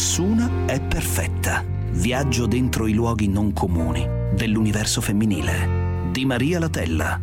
Nessuna è perfetta. Viaggio dentro i luoghi non comuni dell'universo femminile di Maria Latella.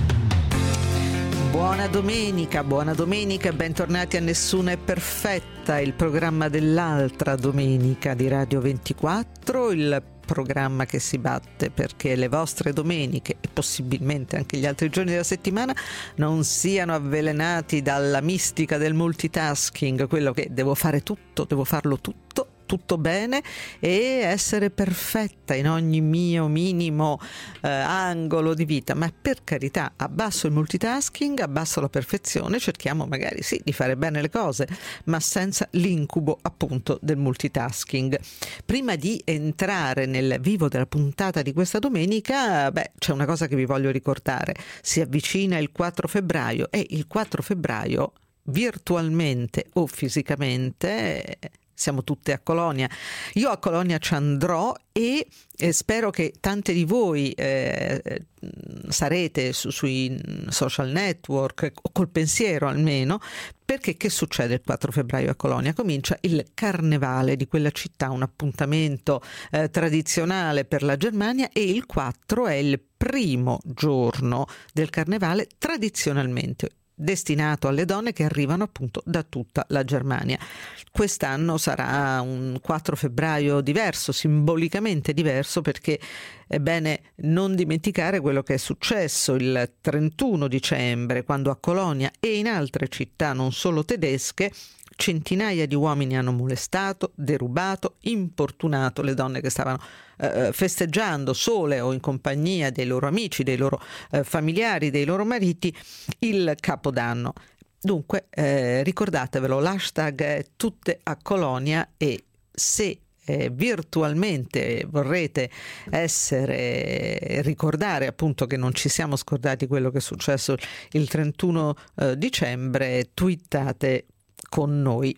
Buona domenica, bentornati a Nessuna è perfetta, il programma dell'altra domenica di Radio 24, il programma che si batte perché le vostre domeniche e possibilmente anche gli altri giorni della settimana non siano avvelenati dalla mistica del multitasking, quello che devo fare tutto, devo farlo tutto bene e essere perfetta in ogni mio minimo angolo di vita. Ma per carità, abbasso il multitasking, abbasso la perfezione, cerchiamo magari sì di fare bene le cose, ma senza l'incubo appunto del multitasking. Prima di entrare nel vivo della puntata di questa domenica, c'è una cosa che vi voglio ricordare: si avvicina il 4 febbraio e il 4 febbraio virtualmente o fisicamente siamo tutte a Colonia. Io a Colonia ci andrò e spero che tante di voi sarete sui social network o col pensiero almeno, perché che succede il 4 febbraio a Colonia? Comincia il carnevale di quella città, un appuntamento tradizionale per la Germania, e il 4 è il primo giorno del carnevale tradizionalmente destinato alle donne che arrivano appunto da tutta la Germania. Quest'anno sarà un 4 febbraio diverso, simbolicamente diverso, perché è bene non dimenticare quello che è successo il 31 dicembre, quando a Colonia e in altre città non solo tedesche centinaia di uomini hanno molestato, derubato, importunato le donne che stavano festeggiando sole o in compagnia dei loro amici, dei loro familiari, dei loro mariti il Capodanno. Dunque ricordatevelo, l'hashtag è tutte a Colonia, e se virtualmente vorrete ricordare appunto che non ci siamo scordati quello che è successo il 31 dicembre, twittate con noi.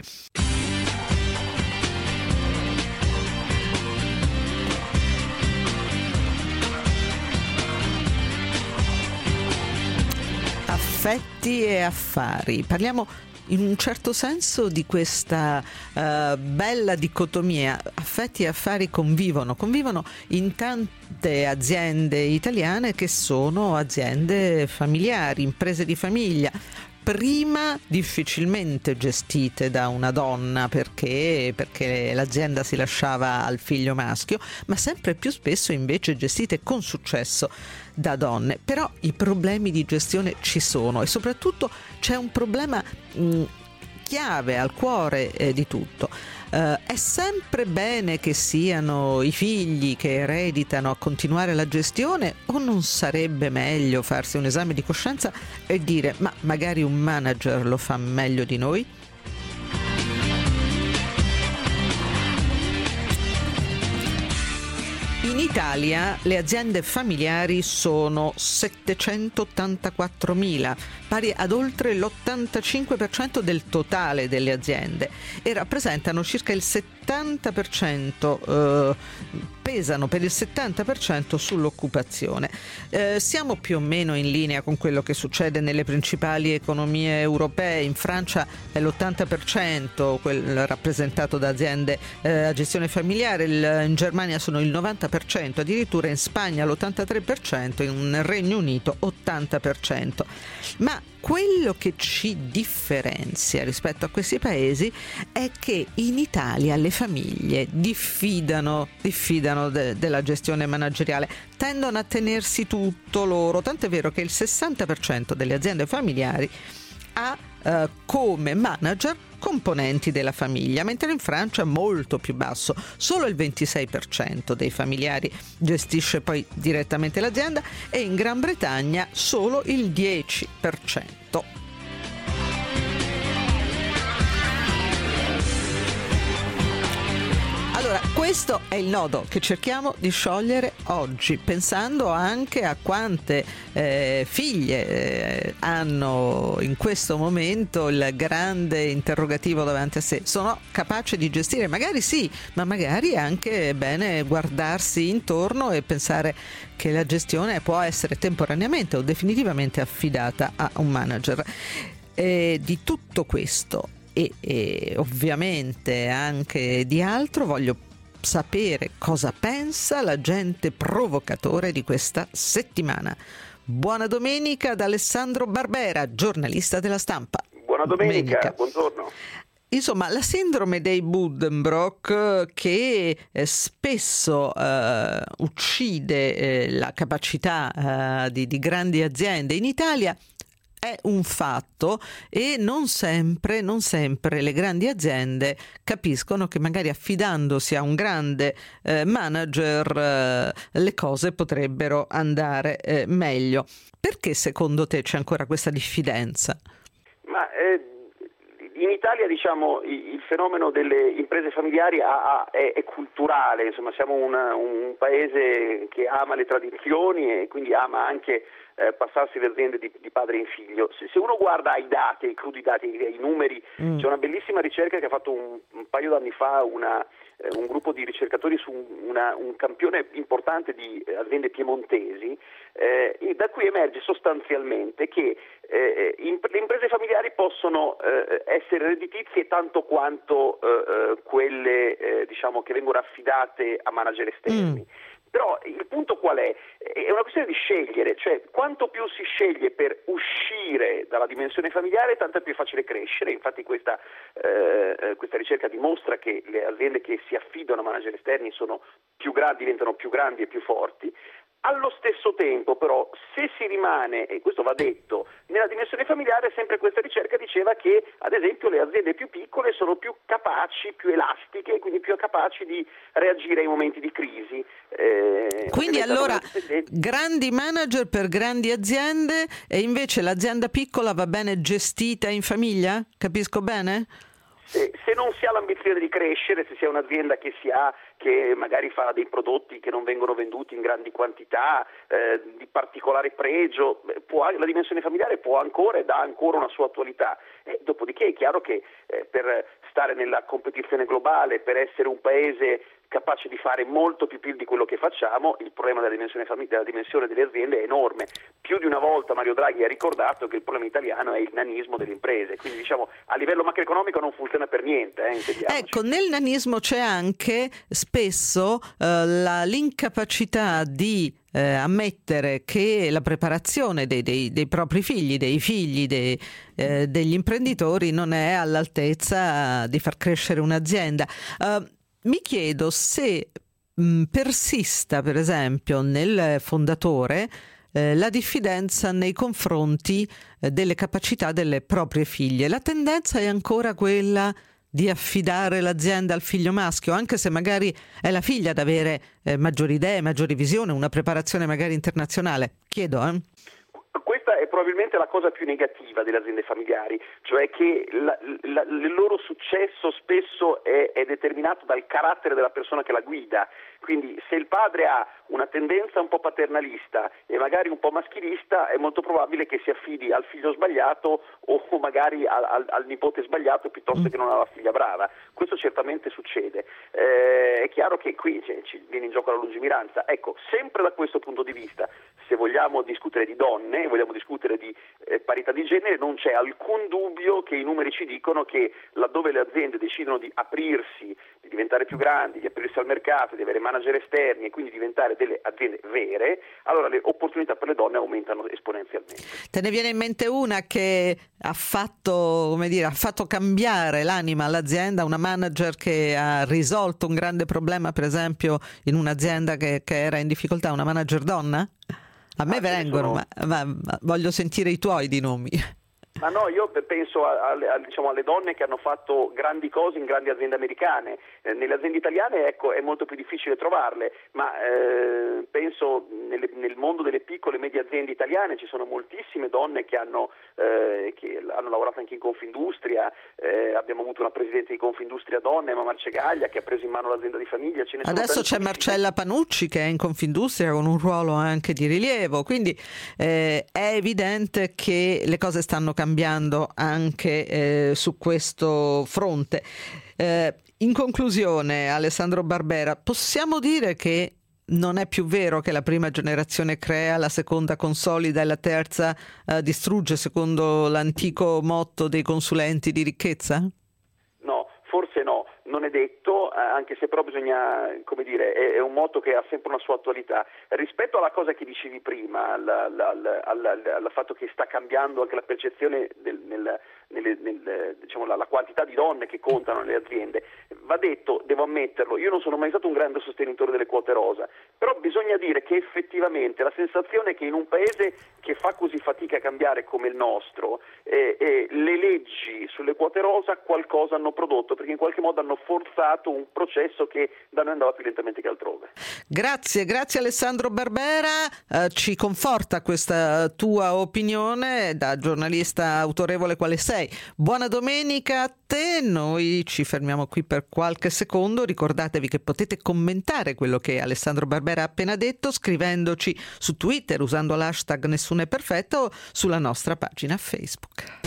Affetti e affari. Parliamo in un certo senso di questa bella dicotomia. Affetti e affari convivono in tante aziende italiane che sono aziende familiari, imprese di famiglia, prima difficilmente gestite da una donna perché l'azienda si lasciava al figlio maschio, ma sempre più spesso invece gestite con successo da donne. Però i problemi di gestione ci sono, e soprattutto c'è un problema chiave al cuore di tutto. È sempre bene che siano i figli che ereditano a continuare la gestione, o non sarebbe meglio farsi un esame di coscienza e dire ma magari un manager lo fa meglio di noi? In Italia le aziende familiari sono 784.000, pari ad oltre l'85% del totale delle aziende, e rappresentano circa il 70%, pesano per il 70% sull'occupazione. Siamo più o meno in linea con quello che succede nelle principali economie europee. In Francia è l'80% rappresentato da aziende a gestione familiare, in Germania sono il 90%, addirittura in Spagna l'83%, in Regno Unito 80%. Ma quello che ci differenzia rispetto a questi paesi è che in Italia le famiglie diffidano della gestione manageriale, tendono a tenersi tutto loro, tant'è vero che il 60% delle aziende familiari ha come manager componenti della famiglia, mentre in Francia è molto più basso, solo il 26% dei familiari gestisce poi direttamente l'azienda, e in Gran Bretagna solo il 10%. Allora, questo è il nodo che cerchiamo di sciogliere oggi, pensando anche a quante figlie hanno in questo momento il grande interrogativo davanti a sé. Sono capaci di gestire? Magari sì, ma magari è anche bene guardarsi intorno e pensare che la gestione può essere temporaneamente o definitivamente affidata a un manager. Di tutto questo e ovviamente anche di altro, voglio sapere cosa pensa l'agente provocatore di questa settimana. Buona domenica da Alessandro Barbera, giornalista della Stampa. Buona domenica. Buongiorno. Insomma, la sindrome dei Buddenbrock che spesso uccide la capacità di grandi aziende in Italia è un fatto, e non sempre le grandi aziende capiscono che magari affidandosi a un grande manager le cose potrebbero andare meglio. Perché secondo te c'è ancora questa diffidenza? In Italia, diciamo, il fenomeno delle imprese familiari è culturale, insomma siamo un paese che ama le tradizioni e quindi ama anche passarsi le aziende di padre in figlio. Se uno guarda ai dati, ai crudi dati, ai numeri, c'è una bellissima ricerca che ha fatto un paio d'anni fa un gruppo di ricercatori su un campione importante di aziende piemontesi, da cui emerge sostanzialmente che le imprese familiari possono essere redditizie tanto quanto quelle diciamo che vengono affidate a manager esterni. Però il punto qual è? È una questione di scegliere, cioè quanto più si sceglie per uscire dalla dimensione familiare, tanto è più facile crescere. Infatti questa ricerca dimostra che le aziende che si affidano a manager esterni diventano più grandi e più forti. Allo stesso tempo però, se si rimane, e questo va detto, nella dimensione familiare, sempre questa ricerca diceva che ad esempio le aziende più piccole sono più capaci, più elastiche, quindi più capaci di reagire ai momenti di crisi. Quindi allora grandi manager per grandi aziende, e invece l'azienda piccola va bene gestita in famiglia? Capisco bene? Se non si ha l'ambizione di crescere, se si è un'azienda che magari fa dei prodotti che non vengono venduti in grandi quantità, di particolare pregio, la dimensione familiare può ancora e dà ancora una sua attualità. Dopodiché è chiaro che per stare nella competizione globale, per essere un paese capace di fare molto più PIL di quello che facciamo, il problema della dimensione delle aziende è enorme. Più di una volta Mario Draghi ha ricordato che il problema italiano è il nanismo delle imprese, quindi diciamo a livello macroeconomico non funziona per niente. Ecco, nel nanismo c'è anche spesso l'incapacità di ammettere che la preparazione dei propri figli, dei figli degli imprenditori non è all'altezza di far crescere un'azienda. Mi chiedo se persista, per esempio, nel fondatore la diffidenza nei confronti delle capacità delle proprie figlie. La tendenza è ancora quella di affidare l'azienda al figlio maschio, anche se magari è la figlia ad avere maggiori idee, maggiori visione, una preparazione magari internazionale. Chiedo, Questa è probabilmente la cosa più negativa delle aziende familiari, cioè che il loro successo spesso è determinato dal carattere della persona che la guida. Quindi se il padre ha una tendenza un po' paternalista e magari un po' maschilista, è molto probabile che si affidi al figlio sbagliato o magari al nipote sbagliato piuttosto che non alla figlia brava. Questo certamente succede. È chiaro che qui ci viene in gioco la lungimiranza. Ecco, sempre da questo punto di vista, se vogliamo discutere di donne, vogliamo discutere di parità di genere, non c'è alcun dubbio che i numeri ci dicono che laddove le aziende decidono di aprirsi, di diventare più grandi, di aprirsi al mercato, di avere manager esterni e quindi diventare delle aziende vere, allora le opportunità per le donne aumentano esponenzialmente. Te ne viene in mente una che ha fatto cambiare l'anima all'azienda, una manager che ha risolto un grande problema, per esempio in un'azienda che era in difficoltà, una manager donna? A me vengono, ma voglio sentire i tuoi di nomi. Ma no, io penso alle donne che hanno fatto grandi cose in grandi aziende americane. Nelle aziende italiane è molto più difficile trovarle, ma penso nel mondo delle piccole e medie aziende italiane ci sono moltissime donne che hanno lavorato anche in Confindustria. Abbiamo avuto una presidente di Confindustria donna, Emma Marcegaglia, che ha preso in mano l'azienda di famiglia. Adesso c'è Marcella Panucci che è in Confindustria con un ruolo anche di rilievo, quindi è evidente che le cose stanno cambiando anche su questo fronte. In conclusione, Alessandro Barbera, possiamo dire che non è più vero che la prima generazione crea, la seconda consolida e la terza distrugge, secondo l'antico motto dei consulenti di ricchezza? detto, anche se però bisogna, come dire, è un motto che ha sempre una sua attualità. Rispetto alla cosa che dicevi prima, al fatto che sta cambiando anche la percezione diciamo, la quantità di donne che contano nelle aziende, va detto, devo ammetterlo, io non sono mai stato un grande sostenitore delle quote rosa, però bisogna dire che effettivamente la sensazione è che in un paese che fa così fatica a cambiare come il nostro, le leggi sulle quote rosa qualcosa hanno prodotto, perché in qualche modo hanno forzato un processo che da noi andava più lentamente che altrove. Grazie Alessandro Barbera, ci conforta questa tua opinione da giornalista autorevole quale sei. Buona domenica a te, noi ci fermiamo qui per qualche secondo, ricordatevi che potete commentare quello che Alessandro Barbera ha appena detto scrivendoci su Twitter usando l'hashtag Nessuno è perfetto o sulla nostra pagina Facebook.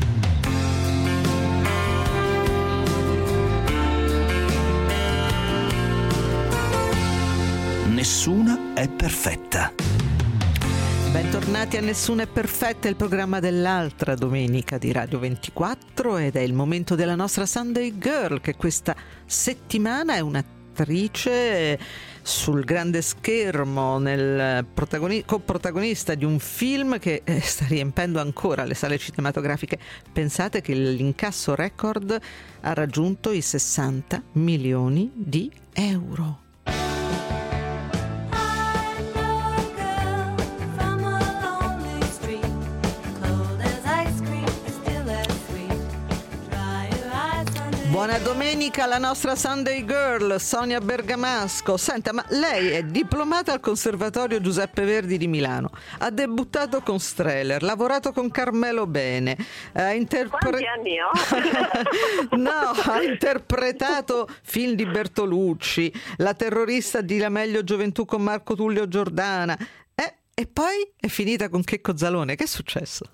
Nessuna è perfetta. Bentornati a Nessuna è perfetta, il programma dell'altra domenica di Radio 24 ed è il momento della nostra Sunday Girl che questa settimana è un'attrice sul grande schermo, coprotagonista di un film che sta riempendo ancora le sale cinematografiche. Pensate che l'incasso record ha raggiunto i 60 milioni di euro. Buona domenica alla nostra Sunday Girl, Sonia Bergamasco. Senta, ma lei è diplomata al Conservatorio Giuseppe Verdi di Milano, ha debuttato con Strehler, lavorato con Carmelo Bene, quanti anni ho? No, ha interpretato film di Bertolucci, La terrorista di La meglio gioventù con Marco Tullio Giordana, e poi è finita con Checco Zalone. Che è successo?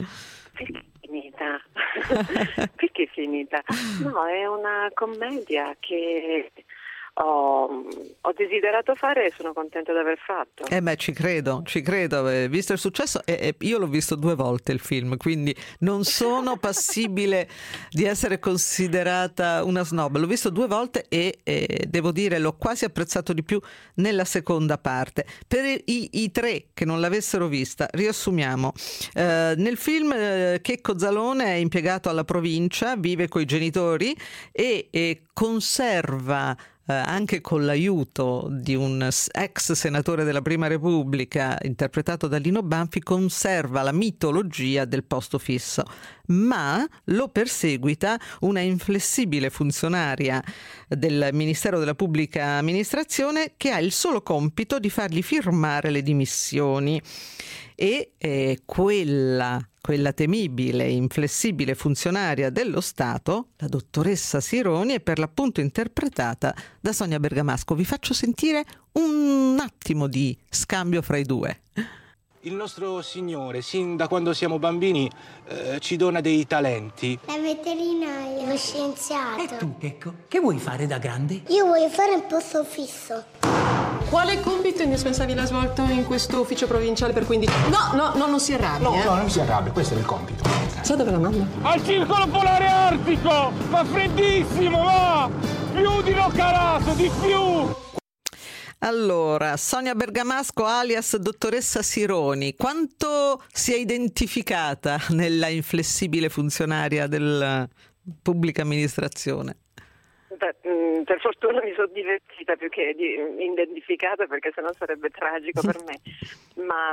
Perché è finita? No, è una commedia che ho desiderato fare e sono contenta di aver fatto. Ci credo, visto il successo, io l'ho visto 2 volte il film, quindi non sono passibile di essere considerata una snob. L'ho visto 2 volte e devo dire l'ho quasi apprezzato di più nella seconda parte. Per i 3 che non l'avessero vista, riassumiamo. Nel film Checco Zalone è impiegato alla provincia, vive coi genitori e conserva anche con l'aiuto di un ex senatore della Prima Repubblica interpretato da Lino Banfi, conserva la mitologia del posto fisso, ma lo perseguita una inflessibile funzionaria del Ministero della Pubblica Amministrazione che ha il solo compito di fargli firmare le dimissioni e quella temibile, inflessibile funzionaria dello Stato, la dottoressa Sironi, è per l'appunto interpretata da Sonia Bergamasco. Vi faccio sentire un attimo di scambio fra i due. Il nostro Signore, sin da quando siamo bambini, ci dona dei talenti. La veterinaria, lo scienziato. E tu, Checco, che vuoi fare da grande? Io voglio fare un posto fisso. Quale compito indispensabile ha svolto in questo ufficio provinciale per 15 anni? No, non si arrabbi. No, non si arrabbia, questo è il compito. Sa dove la manda? Al circolo polare artico! Fa freddissimo, va! Più di Roccaraso, di più! Allora, Sonia Bergamasco alias dottoressa Sironi, quanto si è identificata nella inflessibile funzionaria della pubblica amministrazione? Per fortuna mi sono divertita più che identificata, perché sennò sarebbe tragico per me. Ma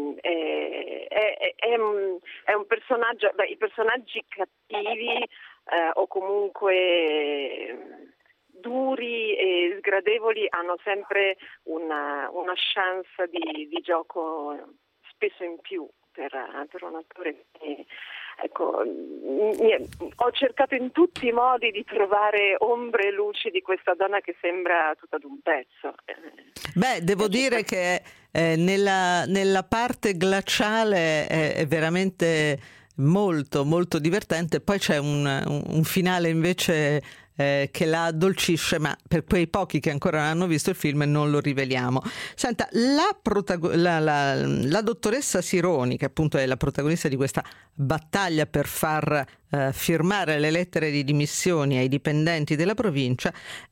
è un personaggio. I personaggi cattivi o comunque duri e sgradevoli hanno sempre una chance di gioco spesso in più per un attore. Ecco, ho cercato in tutti i modi di trovare ombre e luci di questa donna che sembra tutta d'un pezzo. Devo dire che nella parte glaciale è veramente molto molto divertente. Poi c'è un finale invece che la addolcisce, ma per quei pochi che ancora non hanno visto il film non lo riveliamo. Senta, la dottoressa Sironi, che appunto è la protagonista di questa battaglia per far firmare le lettere di dimissioni ai dipendenti della provincia,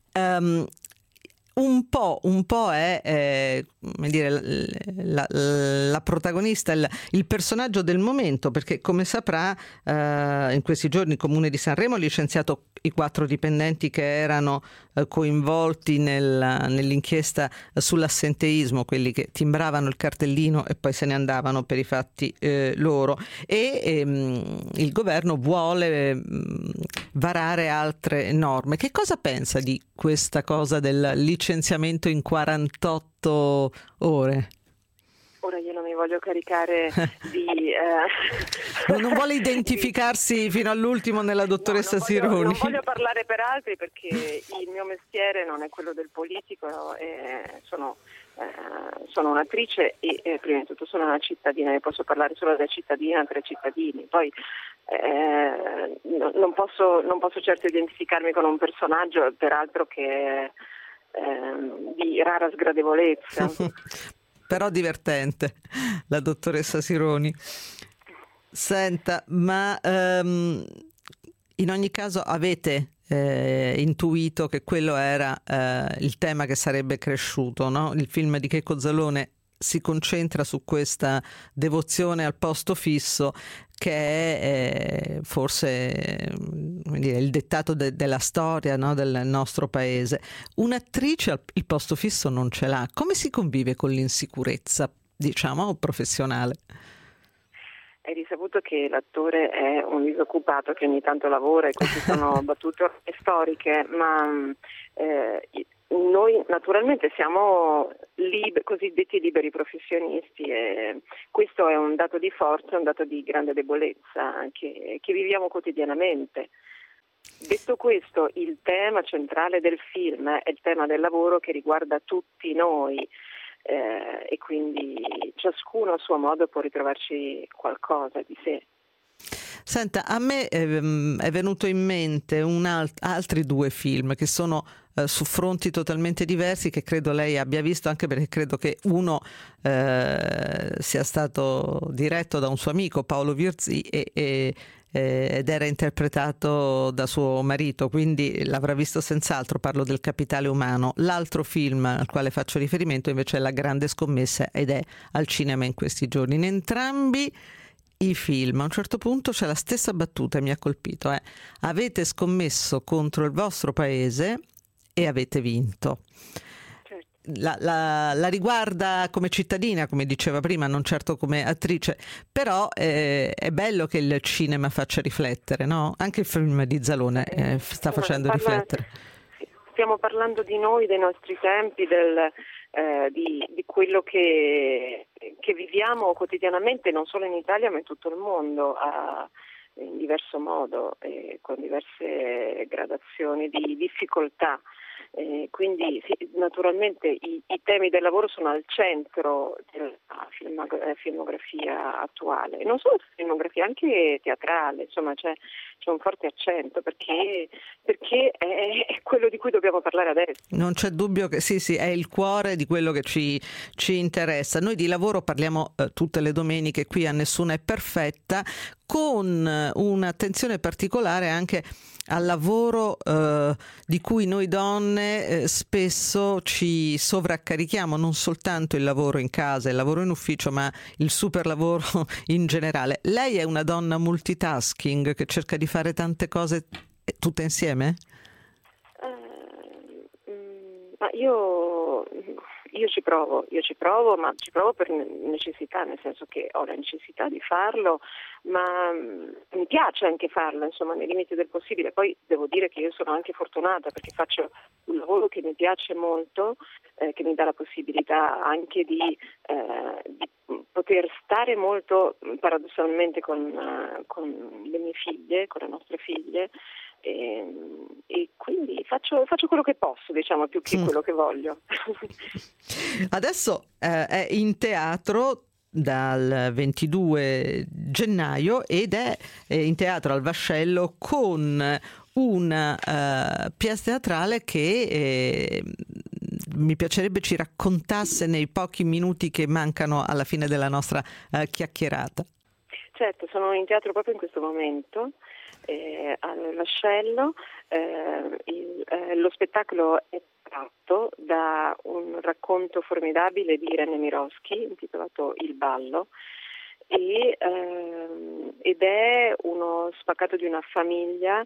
un po' è come dire, la protagonista, il personaggio del momento, perché come saprà in questi giorni il Comune di Sanremo ha licenziato i 4 dipendenti che erano coinvolti nell'inchiesta sull'assenteismo, quelli che timbravano il cartellino e poi se ne andavano per i fatti loro, e il governo vuole varare altre norme. Che cosa pensa di questa cosa del licenziamento in 48 ore? Ora io non mi voglio caricare di... Non vuole identificarsi fino all'ultimo nella dottoressa Sironi? Non voglio parlare per altri, perché il mio mestiere non è quello del politico, sono un'attrice e prima di tutto sono una cittadina, e posso parlare solo da cittadina tra cittadini. Poi non posso certo identificarmi con un personaggio, peraltro che di rara sgradevolezza. Però divertente, la dottoressa Sironi. Senta, ma in ogni caso avete intuito che quello era il tema che sarebbe cresciuto, no? Il film di Checco Zalone si concentra su questa devozione al posto fisso, che è forse come dire, il dettato della storia, no? Del nostro paese. Un'attrice il posto fisso non ce l'ha. Come si convive con l'insicurezza, diciamo, professionale? È risaputo che l'attore è un disoccupato che ogni tanto lavora, e queste sono battute storiche, ma noi naturalmente siamo cosiddetti liberi professionisti, e questo è un dato di forza, un dato di grande debolezza che viviamo quotidianamente. Detto questo, il tema centrale del film è il tema del lavoro, che riguarda tutti noi, e quindi ciascuno a suo modo può ritrovarci qualcosa di sé. Senta, a me è venuto in mente altri 2 film che sono su fronti totalmente diversi, che credo lei abbia visto, anche perché credo che uno sia stato diretto da un suo amico, Paolo Virzì, ed era interpretato da suo marito, quindi l'avrà visto senz'altro. Parlo del Capitale Umano. L'altro film al quale faccio riferimento invece è La Grande Scommessa, ed è al cinema in questi giorni. In entrambi i film a un certo punto c'è la stessa battuta e mi ha colpito: avete scommesso contro il vostro paese e avete vinto. La riguarda come cittadina, come diceva prima, non certo come attrice, però è bello che il cinema faccia riflettere, no? Anche il film di Zalone sta facendo riflettere. Stiamo parlando di noi, dei nostri tempi, di quello che viviamo quotidianamente, non solo in Italia ma in tutto il mondo, in diverso modo, con diverse gradazioni di difficoltà. Quindi sì, naturalmente i temi del lavoro sono al centro della filmografia attuale, non solo filmografia, anche teatrale, insomma c'è un forte accento, perché è quello di cui dobbiamo parlare adesso. Non c'è dubbio che sì, è il cuore di quello che ci interessa. Noi di lavoro parliamo tutte le domeniche qui a Nessuna è perfetta, con un'attenzione particolare anche al lavoro di cui noi donne spesso ci sovraccarichiamo, non soltanto il lavoro in casa, il lavoro in ufficio, ma il super lavoro in generale. Lei è una donna multitasking che cerca di fare tante cose tutte insieme? Ma io ci provo, ma ci provo per necessità, nel senso che ho la necessità di farlo, ma mi piace anche farlo, insomma, nei limiti del possibile. Poi devo dire che io sono anche fortunata, perché faccio un lavoro che mi piace molto, che mi dà la possibilità anche di poter stare molto paradossalmente con le mie figlie, con le nostre figlie, e quindi faccio quello che posso, diciamo, più che quello che voglio. Adesso è in teatro dal 22 gennaio ed è in teatro al Vascello con una pièce teatrale che mi piacerebbe ci raccontasse nei pochi minuti che mancano alla fine della nostra chiacchierata. Certo, sono in teatro proprio in questo momento, al Vascello. Lo spettacolo è tratto da un racconto formidabile di Irene Miroschi intitolato Il ballo, ed è uno spaccato di una famiglia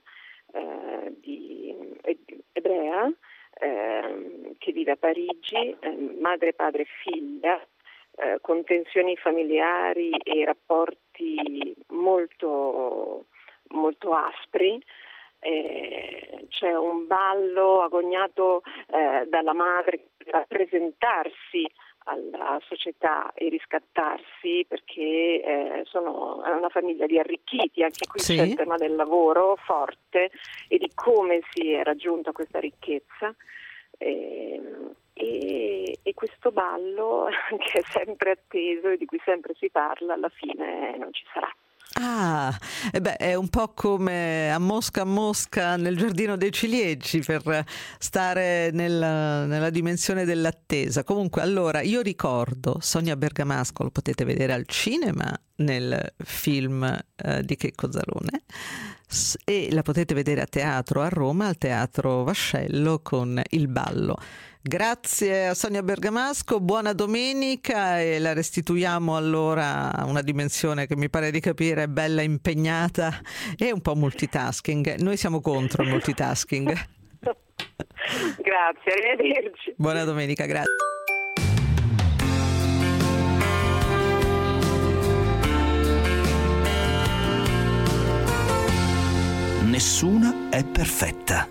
ebrea che vive a Parigi, madre, padre e figlia, con tensioni familiari e rapporti molto, molto aspri. C'è un ballo agognato dalla madre che deve rappresentarsi alla società e riscattarsi, perché è una famiglia di arricchiti. Anche qui c'è il tema del lavoro forte e di come si è raggiunta questa ricchezza, e questo ballo, che è sempre atteso e di cui sempre si parla, alla fine non ci sarà. È un po' come a Mosca nel giardino dei ciliegi, per stare nella dimensione dell'attesa. Comunque, allora, io ricordo Sonia Bergamasco, lo potete vedere al cinema nel film di Checco Zalone, e la potete vedere a teatro a Roma, al Teatro Vascello, con Il ballo. Grazie a Sonia Bergamasco, buona domenica, e la restituiamo allora a una dimensione che mi pare di capire è bella impegnata e un po' multitasking. Noi siamo contro il multitasking. Grazie, arrivederci. Buona domenica, grazie. Nessuna è perfetta.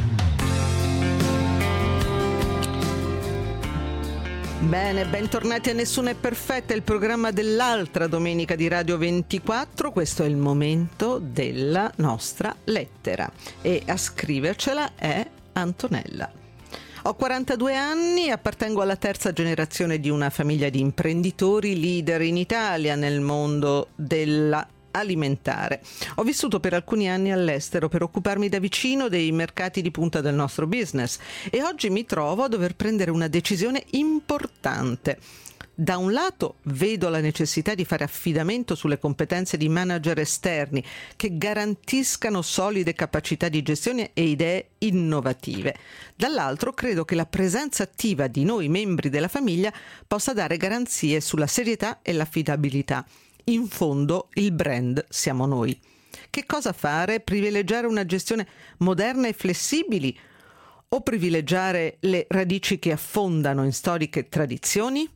Bene, bentornati a Nessuna è perfetta, il programma dell'altra domenica di Radio 24. Questo è il momento della nostra lettera e a scrivercela è Antonella. Ho 42 anni, appartengo alla terza generazione di una famiglia di imprenditori leader in Italia nel mondo della alimentare. Ho vissuto per alcuni anni all'estero per occuparmi da vicino dei mercati di punta del nostro business e oggi mi trovo a dover prendere una decisione importante. Da un lato vedo la necessità di fare affidamento sulle competenze di manager esterni che garantiscano solide capacità di gestione e idee innovative. Dall'altro credo che la presenza attiva di noi membri della famiglia possa dare garanzie sulla serietà e l'affidabilità. In fondo il brand siamo noi. Che cosa fare? Privilegiare una gestione moderna e flessibili o privilegiare le radici che affondano in storiche tradizioni?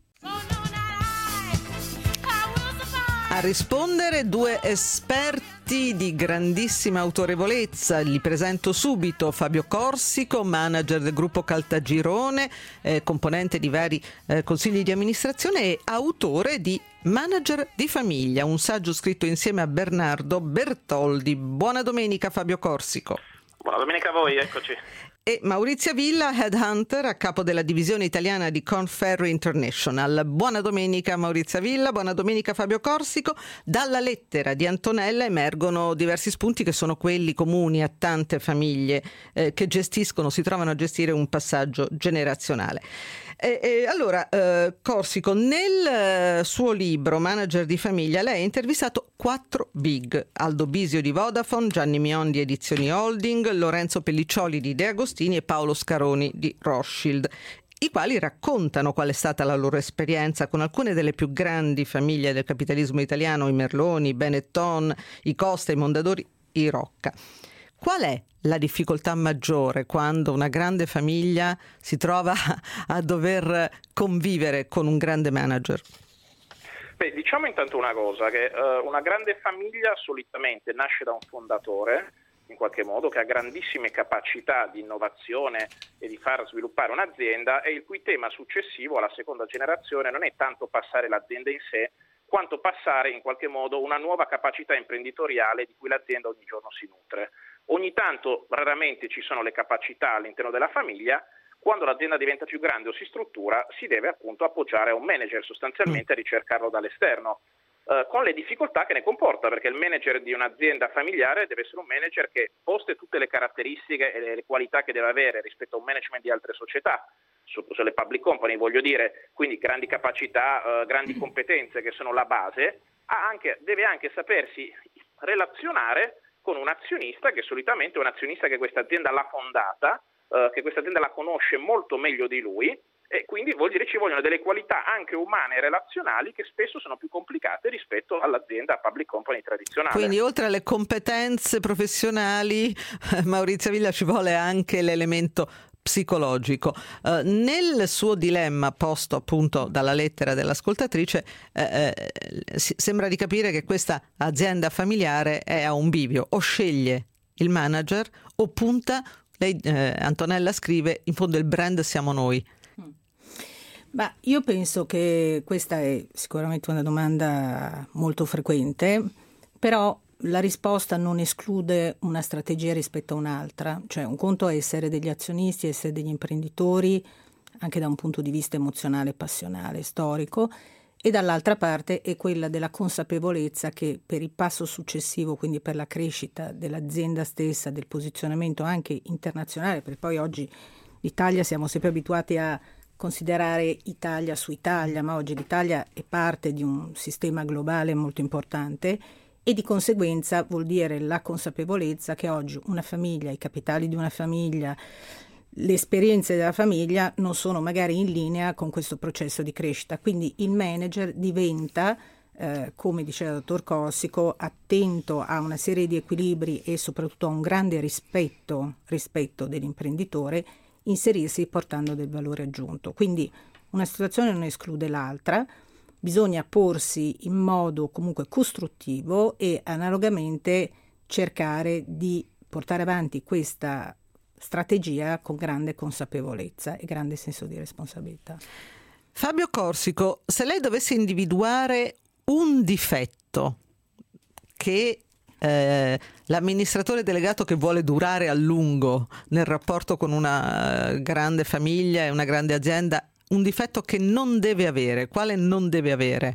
A rispondere due esperti di grandissima autorevolezza. Li presento subito: Fabio Corsico, manager del gruppo Caltagirone, componente di vari consigli di amministrazione e autore di Manager di famiglia, un saggio scritto insieme a Bernardo Bertoldi. Buona domenica Fabio Corsico. Buona domenica a voi, eccoci. E Maurizia Villa, headhunter a capo della divisione italiana di Korn Ferry International. Buona domenica Maurizia Villa, buona domenica Fabio Corsico. Dalla lettera di Antonella emergono diversi spunti che sono quelli comuni a tante famiglie che si trovano a gestire un passaggio generazionale. Allora, Corsico, nel suo libro Manager di famiglia lei ha intervistato 4 big: Aldo Bisio di Vodafone, Gianni Mion di Edizioni Holding, Lorenzo Pelliccioli di De Agostini e Paolo Scaroni di Rothschild, i quali raccontano qual è stata la loro esperienza con alcune delle più grandi famiglie del capitalismo italiano: i Merloni, i Benetton, i Costa, i Mondadori, i Rocca. Qual è la difficoltà maggiore quando una grande famiglia si trova a dover convivere con un grande manager? Beh, diciamo intanto una cosa, che una grande famiglia solitamente nasce da un fondatore, in qualche modo, che ha grandissime capacità di innovazione e di far sviluppare un'azienda, e il cui tema successivo alla seconda generazione non è tanto passare l'azienda in sé, quanto passare in qualche modo una nuova capacità imprenditoriale di cui l'azienda ogni giorno si nutre. Ogni tanto, raramente, ci sono le capacità all'interno della famiglia. Quando l'azienda diventa più grande o si struttura, si deve appunto appoggiare a un manager, sostanzialmente a ricercarlo dall'esterno. con le difficoltà che ne comporta, perché il manager di un'azienda familiare deve essere un manager che, poste tutte le caratteristiche e le qualità che deve avere rispetto a un management di altre società, sulle public company voglio dire, quindi grandi capacità, grandi competenze che sono la base, deve anche sapersi relazionare con un azionista che solitamente è un azionista che questa azienda l'ha fondata, che questa azienda la conosce molto meglio di lui, e quindi vuol dire ci vogliono delle qualità anche umane e relazionali che spesso sono più complicate rispetto all'azienda public company tradizionale. Quindi oltre alle competenze professionali, Maurizio Villa, ci vuole anche l'elemento psicologico. Nel suo dilemma posto appunto dalla lettera dell'ascoltatrice sembra di capire che questa azienda familiare è a un bivio: o sceglie il manager o punta, lei Antonella scrive, in fondo il brand siamo noi. Ma io penso che questa è sicuramente una domanda molto frequente, però la risposta non esclude una strategia rispetto a un'altra. Cioè, un conto è essere degli azionisti, essere degli imprenditori, anche da un punto di vista emozionale, passionale, storico, e dall'altra parte è quella della consapevolezza che per il passo successivo, quindi per la crescita dell'azienda stessa, del posizionamento anche internazionale, perché poi oggi l'Italia siamo sempre abituati a considerare Italia su Italia, ma oggi l'Italia è parte di un sistema globale molto importante, e di conseguenza vuol dire la consapevolezza che oggi una famiglia, i capitali di una famiglia, le esperienze della famiglia non sono magari in linea con questo processo di crescita. Quindi il manager diventa, come diceva il dottor Cossico, attento a una serie di equilibri e soprattutto a un grande rispetto dell'imprenditore, inserirsi portando del valore aggiunto. Quindi una situazione non esclude l'altra, bisogna porsi in modo comunque costruttivo e analogamente cercare di portare avanti questa strategia con grande consapevolezza e grande senso di responsabilità. Fabio Corsico, se lei dovesse individuare un difetto che l'amministratore delegato che vuole durare a lungo nel rapporto con una grande famiglia e una grande azienda, un difetto che non deve avere, quale non deve avere?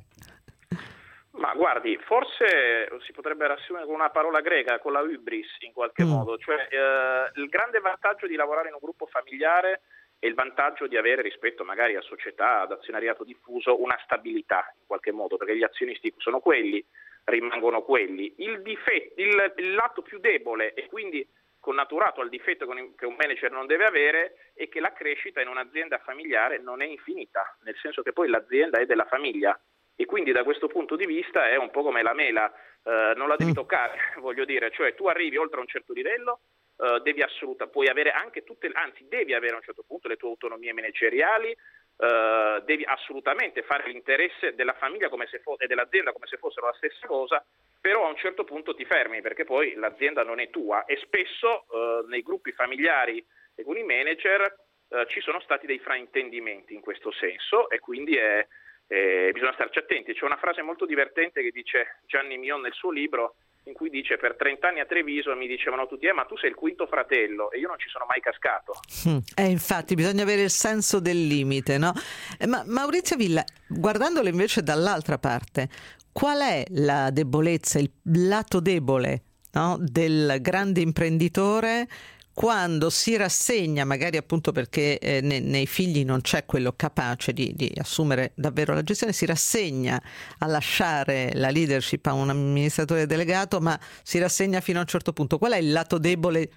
Ma guardi, forse si potrebbe riassumere con una parola greca, con la hybris in qualche modo, cioè il grande vantaggio di lavorare in un gruppo familiare è il vantaggio di avere rispetto magari a società, ad azionariato diffuso, una stabilità in qualche modo, perché gli azionisti sono quelli, rimangono quelli. Il lato più debole e quindi connaturato al difetto che un manager non deve avere è che la crescita in un'azienda familiare non è infinita, nel senso che poi l'azienda è della famiglia e quindi da questo punto di vista è un po' come la mela, non la devi toccare, voglio dire, cioè tu arrivi oltre a un certo livello, puoi avere anche devi avere a un certo punto le tue autonomie manageriali, devi assolutamente fare l'interesse della famiglia e dell'azienda come se fossero la stessa cosa, però a un certo punto ti fermi perché poi l'azienda non è tua e spesso nei gruppi familiari e con i manager ci sono stati dei fraintendimenti in questo senso e quindi bisogna starci attenti. C'è una frase molto divertente che dice Gianni Mion nel suo libro, in cui dice: per 30 anni a Treviso mi dicevano tutti ma tu sei il quinto fratello, e io non ci sono mai cascato. Infatti bisogna avere il senso del limite, no? Ma Maurizio Villa, guardandolo invece dall'altra parte, qual è la debolezza, il lato debole, no, del grande imprenditore quando si rassegna, magari appunto perché nei figli non c'è quello capace di assumere davvero la gestione, si rassegna a lasciare la leadership a un amministratore delegato, ma si rassegna fino a un certo punto? Qual è il lato debole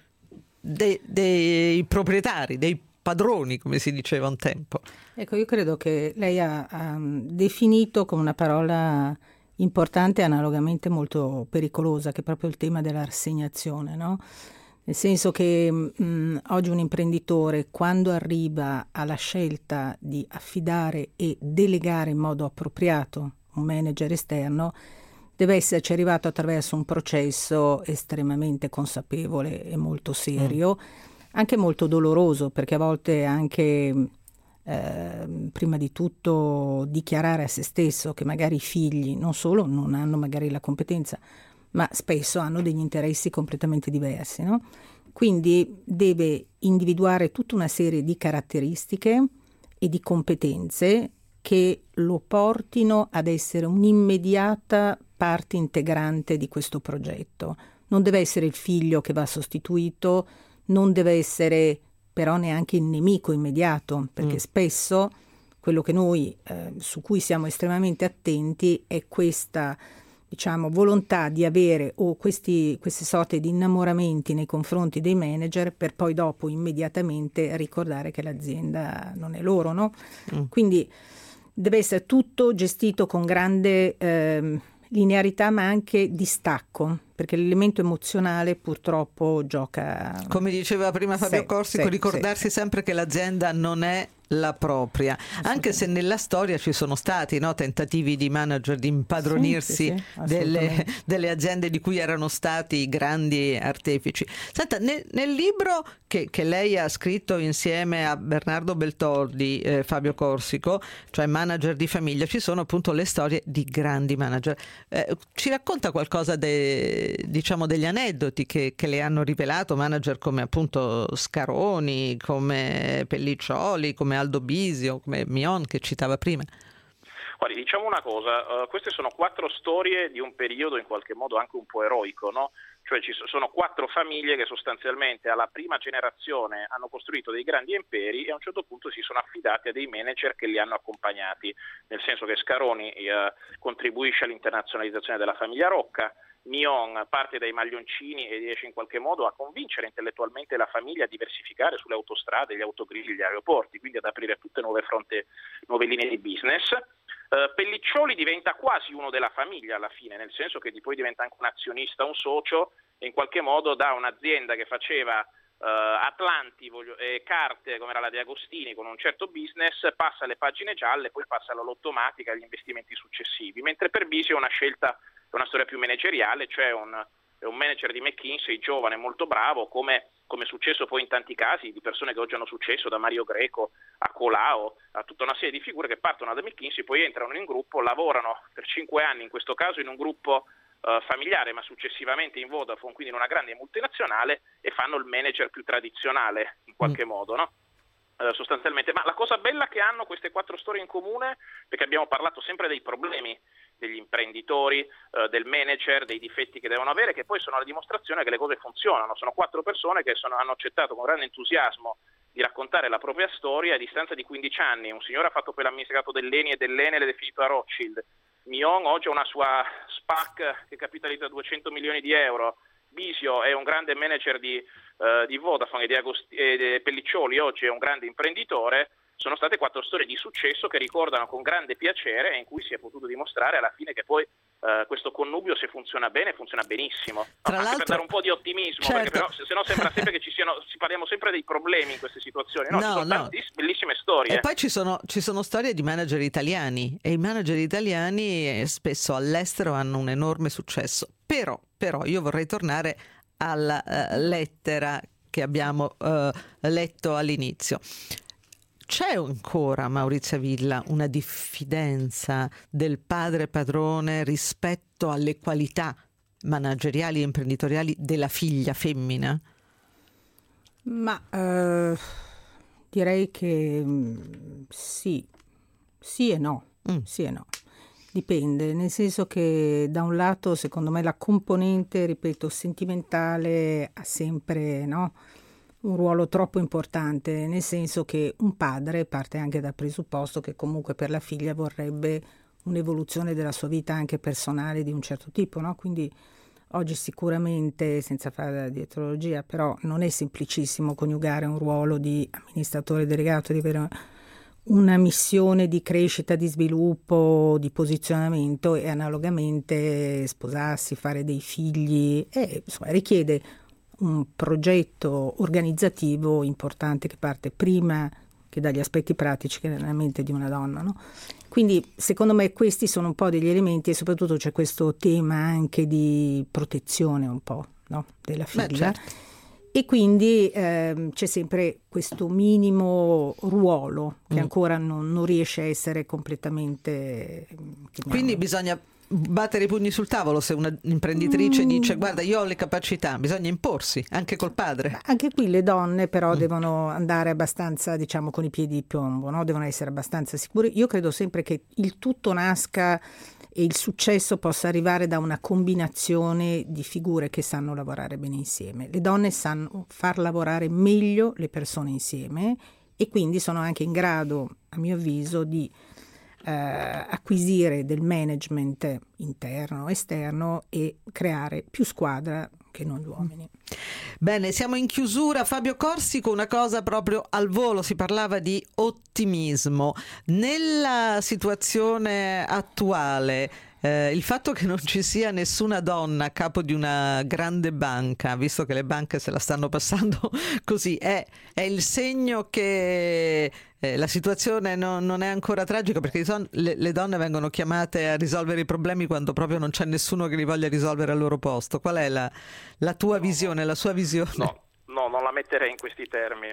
dei proprietari, dei padroni, come si diceva un tempo? Ecco, io credo che lei ha definito con una parola importante e analogamente molto pericolosa, che è proprio il tema della rassegnazione, no? Nel senso che oggi un imprenditore, quando arriva alla scelta di affidare e delegare in modo appropriato un manager esterno, deve esserci arrivato attraverso un processo estremamente consapevole e molto serio, anche molto doloroso, perché a volte anche prima di tutto dichiarare a se stesso che magari i figli non solo non hanno magari la competenza, ma spesso hanno degli interessi completamente diversi, no? Quindi deve individuare tutta una serie di caratteristiche e di competenze che lo portino ad essere un'immediata parte integrante di questo progetto. Non deve essere il figlio che va sostituito, non deve essere però neanche il nemico immediato, perché spesso quello che noi su cui siamo estremamente attenti è questa, diciamo, volontà di avere queste sorte di innamoramenti nei confronti dei manager, per poi dopo immediatamente ricordare che l'azienda non è loro, no? Quindi deve essere tutto gestito con grande linearità, ma anche distacco, perché l'elemento emozionale purtroppo gioca. Come diceva prima Fabio Corsico, ricordarsi sempre che l'azienda non è la propria, anche se nella storia ci sono stati tentativi di manager di impadronirsi delle aziende di cui erano stati grandi artefici. Senta, nel libro che lei ha scritto insieme a Bernardo Beltordi, Fabio Corsico, cioè Manager di famiglia, ci sono appunto le storie di grandi manager. Ci racconta qualcosa degli aneddoti che le hanno rivelato manager come appunto Scaroni, come Pelliccioli, come Aldo Bisio, come Mion che citava prima? Guardi, diciamo una cosa, queste sono 4 storie di un periodo in qualche modo anche un po' eroico, no? Cioè ci sono 4 famiglie che sostanzialmente alla prima generazione hanno costruito dei grandi imperi e a un certo punto si sono affidati a dei manager che li hanno accompagnati, nel senso che Scaroni contribuisce all'internazionalizzazione della famiglia Rocca, Mion parte dai maglioncini e riesce in qualche modo a convincere intellettualmente la famiglia a diversificare sulle autostrade, gli autogrill, gli aeroporti, quindi ad aprire tutte nuove linee di business. Pelliccioli diventa quasi uno della famiglia alla fine, nel senso che poi diventa anche un azionista, un socio, e in qualche modo da un'azienda che faceva Atlanti e carte come era la De Agostini con un certo business, passa alle pagine gialle, poi passa alla lottomatica e agli investimenti successivi, mentre per Bisio è una scelta, è una storia più manageriale, cioè è un manager di McKinsey giovane, molto bravo, come è successo poi in tanti casi di persone che oggi hanno successo, da Mario Greco a Colao, a tutta una serie di figure che partono da McKinsey, poi entrano in gruppo, lavorano per 5 anni, in questo caso in un gruppo familiare, ma successivamente in Vodafone, quindi in una grande multinazionale, e fanno il manager più tradizionale in qualche modo, no? Sostanzialmente. Ma la cosa bella che hanno queste 4 storie in comune, perché abbiamo parlato sempre dei problemi degli imprenditori, del manager, dei difetti che devono avere, che poi sono la dimostrazione che le cose funzionano. Sono 4 persone che hanno accettato con grande entusiasmo di raccontare la propria storia a distanza di 15 anni. Un signore ha fatto poi l'amministrato dell'ENI e dell'Enel ed è finito a Rothschild. Mion oggi ha una sua SPAC che capitalizza 200 milioni di euro. Bisio è un grande manager di Vodafone e Pelliccioli oggi è un grande imprenditore. Sono state 4 storie di successo che ricordano con grande piacere e in cui si è potuto dimostrare alla fine che poi questo connubio, se funziona bene, funziona benissimo. Tra anche l'altro, per dare un po' di ottimismo, perché però se no sembra sempre che si parliamo sempre dei problemi in queste situazioni. No, ci sono tantissime bellissime storie. E poi ci sono storie di manager italiani, e i manager italiani spesso all'estero hanno un enorme successo. Però io vorrei tornare alla lettera che abbiamo letto all'inizio. C'è ancora, Maurizia Villa, una diffidenza del padre padrone rispetto alle qualità manageriali e imprenditoriali della figlia femmina? Ma direi che sì e no. Sì e no. Dipende, nel senso che da un lato secondo me la componente, ripeto, sentimentale ha sempre, no, un ruolo troppo importante, nel senso che un padre parte anche dal presupposto che comunque per la figlia vorrebbe un'evoluzione della sua vita anche personale di un certo tipo, no? Quindi oggi sicuramente, senza fare la dietrologia, però non è semplicissimo coniugare un ruolo di amministratore delegato, di avere una missione di crescita, di sviluppo, di posizionamento, e analogamente sposarsi, fare dei figli, e insomma richiede un progetto organizzativo importante che parte prima che dagli aspetti pratici che nella mente di una donna, no? Quindi secondo me questi sono un po' degli elementi, e soprattutto c'è questo tema anche di protezione un po', no? Della figlia. Certo. E quindi c'è sempre questo minimo ruolo che ancora non riesce a essere completamente... Quindi bisogna battere i pugni sul tavolo se una imprenditrice dice guarda io ho le capacità, bisogna imporsi anche col padre. Anche qui le donne però devono andare abbastanza, diciamo, con i piedi di piombo, no? Devono essere abbastanza sicure. Io credo sempre che il tutto nasca e il successo possa arrivare da una combinazione di figure che sanno lavorare bene insieme. Le donne sanno far lavorare meglio le persone insieme e quindi sono anche in grado, a mio avviso, di acquisire del management interno, esterno e creare più squadra che non gli uomini. Bene, siamo in chiusura. Fabio Corsico, una cosa proprio al volo, si parlava di ottimismo. Nella situazione attuale, il fatto che non ci sia nessuna donna a capo di una grande banca, visto che le banche se la stanno passando così, è il segno che la situazione non è ancora tragica, perché le donne vengono chiamate a risolvere i problemi quando proprio non c'è nessuno che li voglia risolvere al loro posto. Qual è la tua visione, la sua visione? No, non la metterei in questi termini.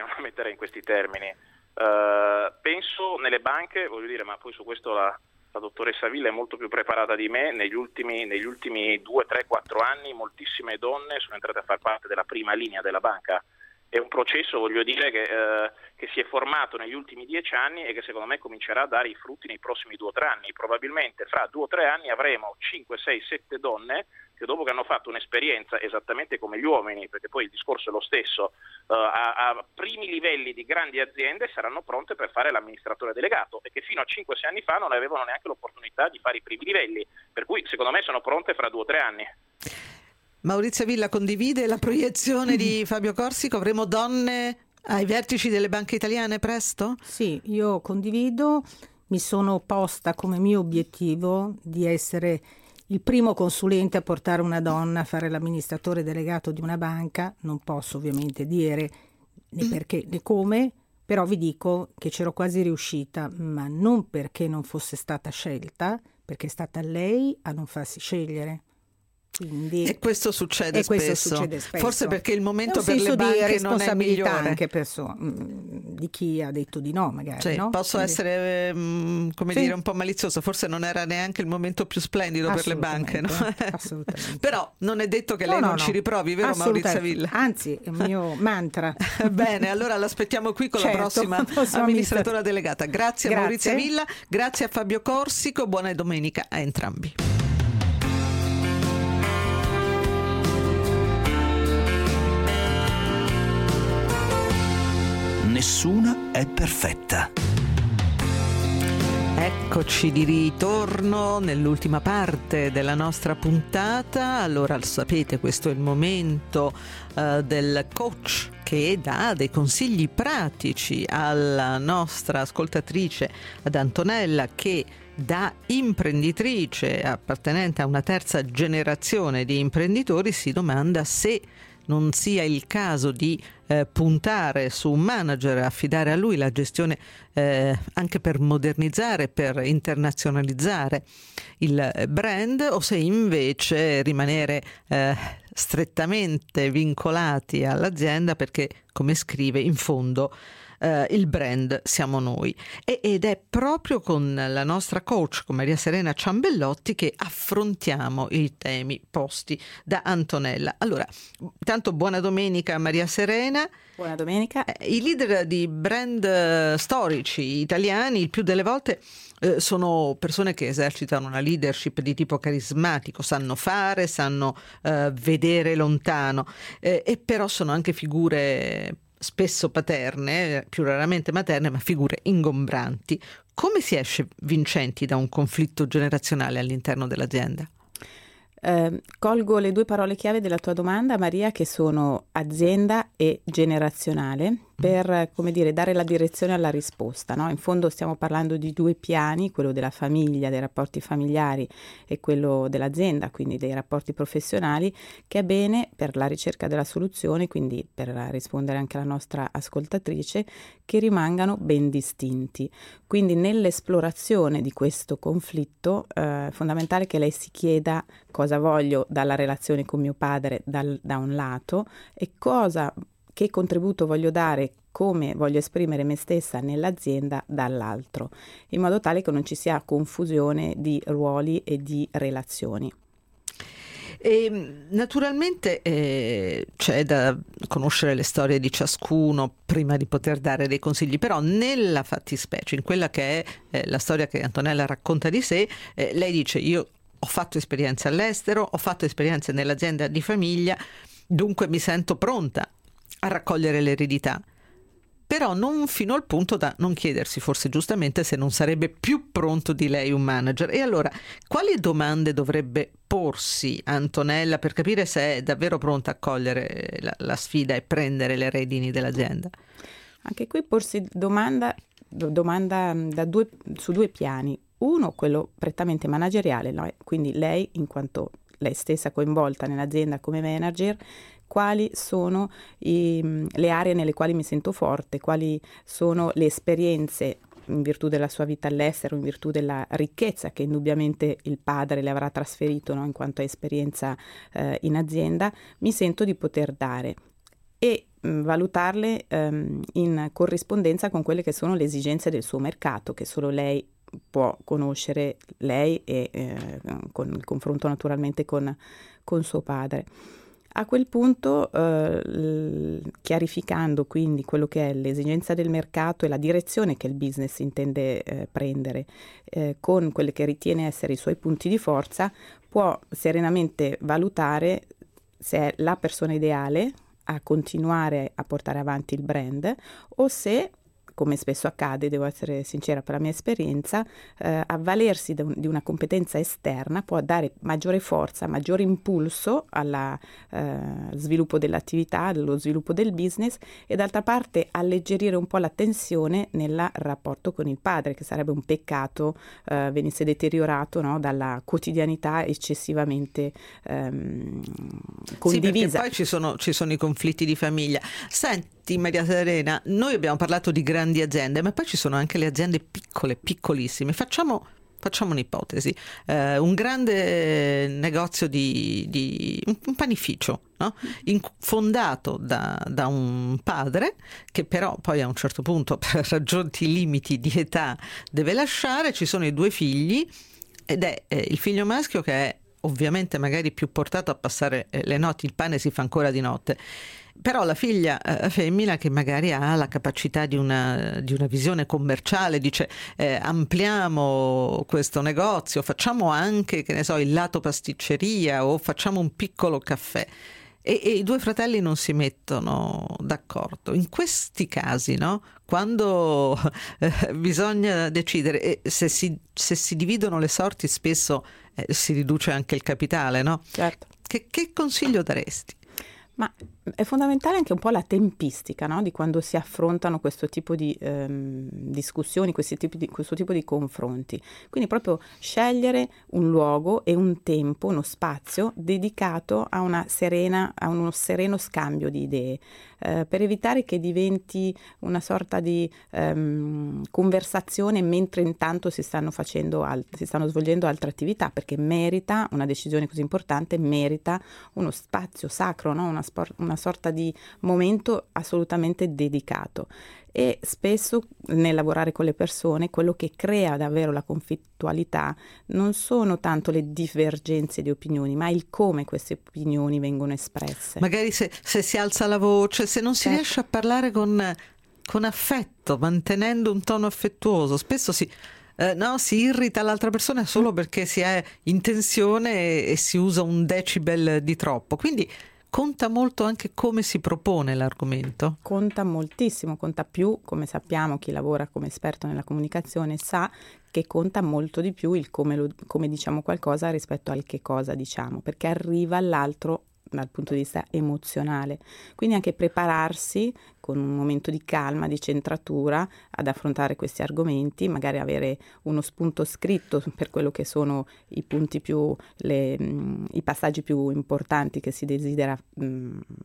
Penso nelle banche, voglio dire, ma poi su questo la dottoressa Villa è molto più preparata di me. Negli ultimi 2, 3, 4 anni moltissime donne sono entrate a far parte della prima linea della banca. È un processo, voglio dire, che si è formato negli ultimi 10 anni e che secondo me comincerà a dare i frutti nei prossimi 2 o 3 anni. Probabilmente fra 2 o 3 anni avremo 5, 6, 7 donne che dopo che hanno fatto un'esperienza esattamente come gli uomini, perché poi il discorso è lo stesso, a primi livelli di grandi aziende saranno pronte per fare l'amministratore delegato e che fino a 5-6 anni fa non avevano neanche l'opportunità di fare i primi livelli, per cui secondo me sono pronte fra 2 o 3 anni. Maurizia Villa condivide la proiezione di Fabio Corsico? Avremo donne ai vertici delle banche italiane presto? Sì, io condivido, mi sono posta come mio obiettivo di essere il primo consulente a portare una donna a fare l'amministratore delegato di una banca. Non posso ovviamente dire né perché né come, però vi dico che c'ero quasi riuscita, ma non perché non fosse stata scelta, perché è stata lei a non farsi scegliere. Quindi, e questo succede spesso, forse perché il momento per le banche non è migliore, anche di chi ha detto di no, magari, cioè, no? Posso essere dire un po' malizioso, forse non era neanche il momento più splendido per le banche, no? Assolutamente. Però non è detto che lei non ci riprovi, vero Maurizia Villa? Anzi, è il mio mantra. Bene, allora l'aspettiamo qui con la prossima amministratora delegata. Grazie a Maurizia Villa, grazie a Fabio Corsico, buona domenica a entrambi. Nessuna è perfetta. Eccoci di ritorno nell'ultima parte della nostra puntata. Allora, sapete, questo è il momento del coach che dà dei consigli pratici alla nostra ascoltatrice, ad Antonella, che da imprenditrice appartenente a una terza generazione di imprenditori si domanda se non sia il caso di puntare su un manager, affidare a lui la gestione anche per modernizzare, per internazionalizzare il brand, o se invece rimanere strettamente vincolati all'azienda, perché, come scrive, in fondo il brand siamo noi. Ed è proprio con la nostra coach, con Maria Serena Ciambellotti, che affrontiamo i temi posti da Antonella. Allora, intanto buona domenica Maria Serena. Buona domenica. I leader di brand storici italiani il più delle volte sono persone che esercitano una leadership di tipo carismatico, sanno fare, sanno vedere lontano, e però sono anche figure spesso paterne, più raramente materne, ma figure ingombranti. Come si esce vincenti da un conflitto generazionale all'interno dell'azienda? Colgo le 2 parole chiave della tua domanda, Maria, che sono azienda e generazionale, per, come dire, dare la direzione alla risposta, no? In fondo stiamo parlando di 2 piani, quello della famiglia, dei rapporti familiari, e quello dell'azienda, quindi dei rapporti professionali, che è bene per la ricerca della soluzione, quindi per rispondere anche alla nostra ascoltatrice, che rimangano ben distinti. Quindi nell'esplorazione di questo conflitto è fondamentale che lei si chieda cosa voglio dalla relazione con mio padre da un lato, e che contributo voglio dare come voglio esprimere me stessa nell'azienda dall'altro, in modo tale che non ci sia confusione di ruoli e di relazioni. E naturalmente c'è da conoscere le storie di ciascuno prima di poter dare dei consigli, però nella fattispecie, in quella che è la storia che Antonella racconta di sé, lei dice: io ho fatto esperienze all'estero, ho fatto esperienze nell'azienda di famiglia, dunque mi sento pronta a raccogliere l'eredità, però non fino al punto da non chiedersi, forse giustamente, se non sarebbe più pronto di lei un manager. E allora, quali domande dovrebbe porsi Antonella per capire se è davvero pronta a cogliere la sfida e prendere le redini dell'azienda? Anche qui porsi domanda su due piani. Uno, quello prettamente manageriale, no? Quindi lei, in quanto lei stessa coinvolta nell'azienda come manager, quali sono le aree nelle quali mi sento forte, quali sono le esperienze in virtù della sua vita all'estero, in virtù della ricchezza che indubbiamente il padre le avrà trasferito, no? In quanto a esperienza in azienda, mi sento di poter dare, e valutarle in corrispondenza con quelle che sono le esigenze del suo mercato, che solo lei può conoscere, lei e con il confronto naturalmente con suo padre. A quel punto, chiarificando quindi quello che è l'esigenza del mercato e la direzione che il business intende prendere, con quelle che ritiene essere i suoi punti di forza, può serenamente valutare se è la persona ideale a continuare a portare avanti il brand, o se, come spesso accade, devo essere sincera per la mia esperienza, avvalersi di una competenza esterna può dare maggiore forza, maggiore impulso al sviluppo dell'attività, allo sviluppo del business, e d'altra parte alleggerire un po' la tensione nel rapporto con il padre, che sarebbe un peccato venisse deteriorato, no, dalla quotidianità eccessivamente condivisa. Sì, perché poi ci sono i conflitti di famiglia. Senti, Maria Serena, noi abbiamo parlato di grandi aziende, ma poi ci sono anche le aziende piccole, piccolissime. Facciamo un'ipotesi, un grande negozio di un panificio, no? Fondato da un padre che però poi a un certo punto, per raggiunti limiti di età, deve lasciare. Ci sono i due figli, ed è il figlio maschio che è ovviamente magari più portato a passare le notti, il pane si fa ancora di notte, però la figlia femmina, che magari ha la capacità di una visione commerciale, dice ampliamo questo negozio, facciamo anche, che ne so, il lato pasticceria, o facciamo un piccolo caffè, e i due fratelli non si mettono d'accordo. In questi casi, no, quando bisogna decidere, se si dividono le sorti, spesso si riduce anche il capitale, no? Certo. Che consiglio daresti? Ma è fondamentale anche un po' la tempistica, no? Di quando si affrontano questo tipo di discussioni, questo tipo di confronti. Quindi proprio scegliere un luogo e un tempo, uno spazio dedicato a uno sereno scambio di idee, per evitare che diventi una sorta di conversazione mentre intanto si stanno svolgendo altre attività, perché merita una decisione così importante, merita uno spazio sacro, no? Una sorta di momento assolutamente dedicato. E spesso nel lavorare con le persone quello che crea davvero la conflittualità non sono tanto le divergenze di opinioni, ma il come queste opinioni vengono espresse. Magari se si alza la voce, se non si riesce a parlare con affetto, mantenendo un tono affettuoso, spesso si irrita l'altra persona solo perché si è in tensione e si usa un decibel di troppo. Quindi conta molto anche come si propone l'argomento? Conta moltissimo, conta più, come sappiamo, chi lavora come esperto nella comunicazione sa che conta molto di più il come diciamo qualcosa rispetto al che cosa diciamo, perché arriva all'altro dal punto di vista emozionale. Quindi anche prepararsi con un momento di calma, di centratura ad affrontare questi argomenti, magari avere uno spunto scritto per quello che sono i punti i passaggi più importanti che si desidera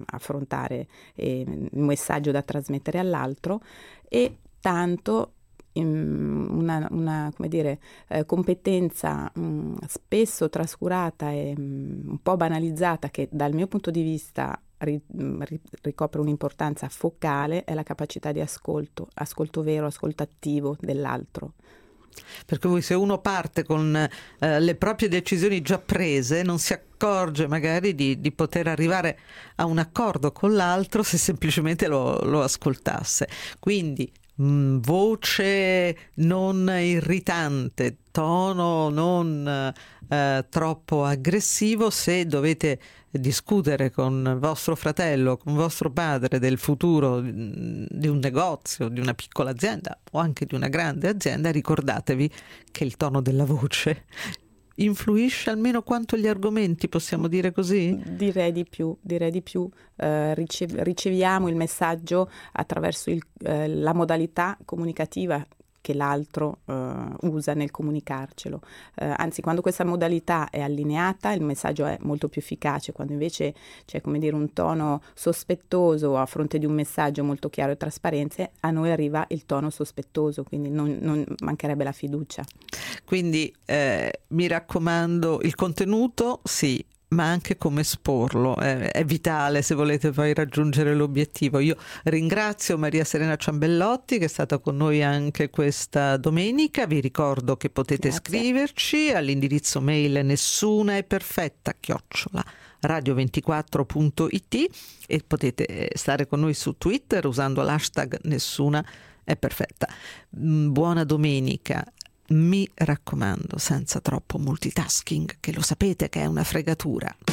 affrontare, e il messaggio da trasmettere all'altro, e tanto una come dire, competenza spesso trascurata e un po' banalizzata, che dal mio punto di vista ricopre un'importanza focale, è la capacità di ascolto vero, ascolto attivo dell'altro. Per cui se uno parte con le proprie decisioni già prese, non si accorge magari di poter arrivare a un accordo con l'altro se semplicemente lo ascoltasse. Quindi voce non irritante, tono non troppo aggressivo. Se dovete discutere con vostro fratello, con vostro padre del futuro di un negozio, di una piccola azienda o anche di una grande azienda, ricordatevi che il tono della voce influisce almeno quanto gli argomenti, possiamo dire così? Direi di più. Riceviamo il messaggio attraverso la modalità comunicativa che l'altro usa nel comunicarcelo. Anzi, quando questa modalità è allineata, il messaggio è molto più efficace. Quando invece c'è, come dire, un tono sospettoso a fronte di un messaggio molto chiaro e trasparente, a noi arriva il tono sospettoso, quindi non mancherebbe la fiducia. Quindi mi raccomando, il contenuto sì, ma anche come esporlo è vitale se volete poi raggiungere l'obiettivo. Io ringrazio Maria Serena Ciambellotti, che è stata con noi anche questa domenica. Vi ricordo che potete scriverci all'indirizzo mail nessunaeperfetta@radio24.it e potete stare con noi su Twitter usando l'hashtag Nessuna è perfetta. Buona domenica. Mi raccomando, senza troppo multitasking, che lo sapete che è una fregatura.